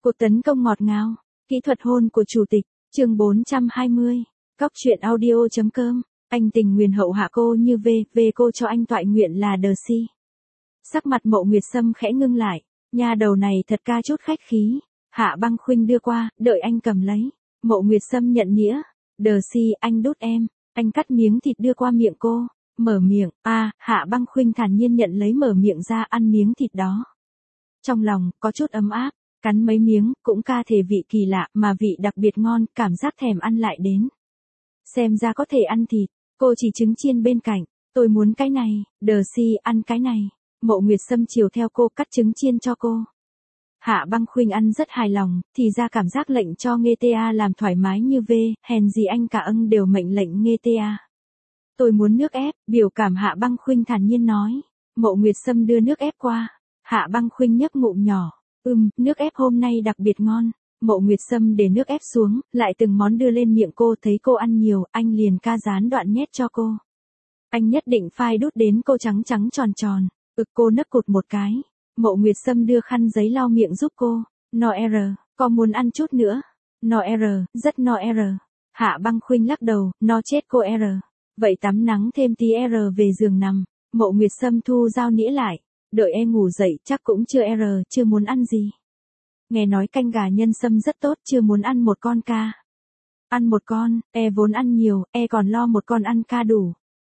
Cuộc tấn công ngọt ngào, kỹ thuật hôn của chủ tịch, chương 420. Góc truyện audio.com, anh tình nguyền hậu hạ cô như về cô cho anh toại nguyện là đờ si. Sắc mặt Mộ Nguyệt Sâm khẽ ngưng lại, nhà đầu này thật ca chút khách khí. Hạ Băng Khuynh đưa qua, đợi anh cầm lấy. Mộ Nguyệt Sâm nhận nghĩa, đờ si anh đút em. Anh cắt miếng thịt đưa qua miệng cô, mở miệng, Hạ Băng Khuynh thản nhiên nhận lấy mở miệng ra ăn miếng thịt đó. Trong lòng, có chút ấm áp, cắn mấy miếng, cũng ca thể vị kỳ lạ, mà vị đặc biệt ngon, cảm giác thèm ăn lại đến. Xem ra có thể ăn thịt, cô chỉ trứng chiên bên cạnh, tôi muốn cái này, đờ si ăn cái này. Mộ Nguyệt Sâm chiều theo cô cắt trứng chiên cho cô. Hạ Băng Khuynh ăn rất hài lòng, thì ra cảm giác lệnh cho nghe ta làm thoải mái như hèn gì anh cả ân đều mệnh lệnh nghe ta. Tôi muốn nước ép, biểu cảm Hạ Băng Khuynh thản nhiên nói. Mộ Nguyệt Sâm đưa nước ép qua. Hạ Băng Khuynh nhấp ngụm nhỏ. Nước ép hôm nay đặc biệt ngon. Mộ Nguyệt Sâm để nước ép xuống, lại từng món đưa lên miệng cô, thấy cô ăn nhiều, anh liền ca gián đoạn nhét cho cô. Anh nhất định phai đút đến cô trắng trắng tròn tròn. Cô nấc cụt một cái. Mộ Nguyệt Sâm đưa khăn giấy lau miệng giúp cô. No error, có muốn ăn chút nữa? No error, rất no error. Hạ Băng Khuynh lắc đầu, no chết cô error. Vậy tắm nắng thêm tí error về giường nằm. Mộ Nguyệt Sâm thu dao nĩa lại. Đợi em ngủ dậy chắc cũng chưa error, chưa muốn ăn gì. Nghe nói canh gà nhân sâm rất tốt, chưa muốn ăn một con ca. Ăn một con, vốn ăn nhiều, còn lo một con ăn ca đủ.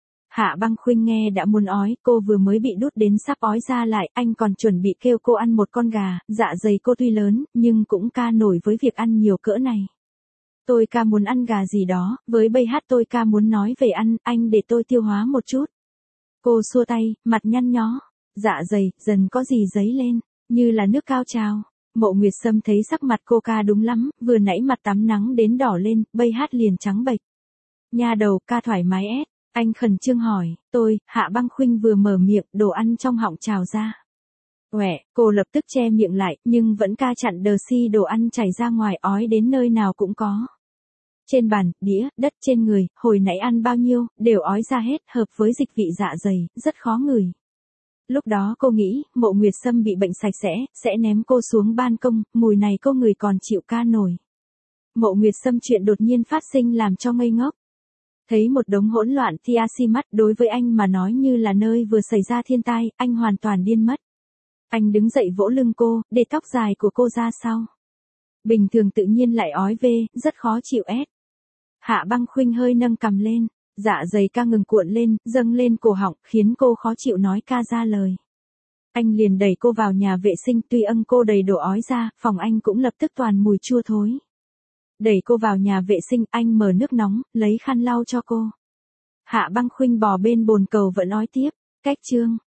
Hạ Băng Khuynh nghe đã muốn ói, cô vừa mới bị đút đến sắp ói ra lại, anh còn chuẩn bị kêu cô ăn một con gà, dạ dày cô tuy lớn, nhưng cũng ca nổi với việc ăn nhiều cỡ này. Tôi ca muốn ăn gà gì đó, với bây hát tôi ca muốn nói về ăn, anh để tôi tiêu hóa một chút. Cô xua tay, mặt nhăn nhó, dạ dày, dần có gì dấy lên, như là nước cao trào. Mộ Nguyệt Sâm thấy sắc mặt cô ca đúng lắm, vừa nãy mặt tắm nắng đến đỏ lên, bây hát liền trắng bệch. Nhà đầu ca thoải mái ép. Anh khẩn trương hỏi, Hạ Băng Khuynh vừa mở miệng, đồ ăn trong họng trào ra. Cô lập tức che miệng lại, nhưng vẫn ca chặn đờ si đồ ăn chảy ra ngoài, ói đến nơi nào cũng có. Trên bàn, đĩa, đất, trên người, hồi nãy ăn bao nhiêu, đều ói ra hết, hợp với dịch vị dạ dày, rất khó ngửi. Lúc đó cô nghĩ, Mộ Nguyệt Sâm bị bệnh sạch sẽ ném cô xuống ban công, mùi này cô ngửi còn chịu ca nổi. Mộ Nguyệt Sâm chuyện đột nhiên phát sinh làm cho ngây ngốc. Thấy một đống hỗn loạn thi mắt đối với anh mà nói như là nơi vừa xảy ra thiên tai, anh hoàn toàn điên mất. Anh đứng dậy vỗ lưng cô, để tóc dài của cô ra sau. Bình thường tự nhiên lại ói rất khó chịu ép. Hạ Băng Khuynh hơi nâng cằm lên, dạ dày ca ngừng cuộn lên, dâng lên cổ họng, khiến cô khó chịu nói ca ra lời. Anh liền đẩy cô vào nhà vệ sinh, tuy cô đầy đổ ói ra, phòng anh cũng lập tức toàn mùi chua thối. Đẩy cô vào nhà vệ sinh, anh mở nước nóng, lấy khăn lau cho cô. Hạ Băng Khuynh bò bên bồn cầu vẫn ói tiếp. Cách chương.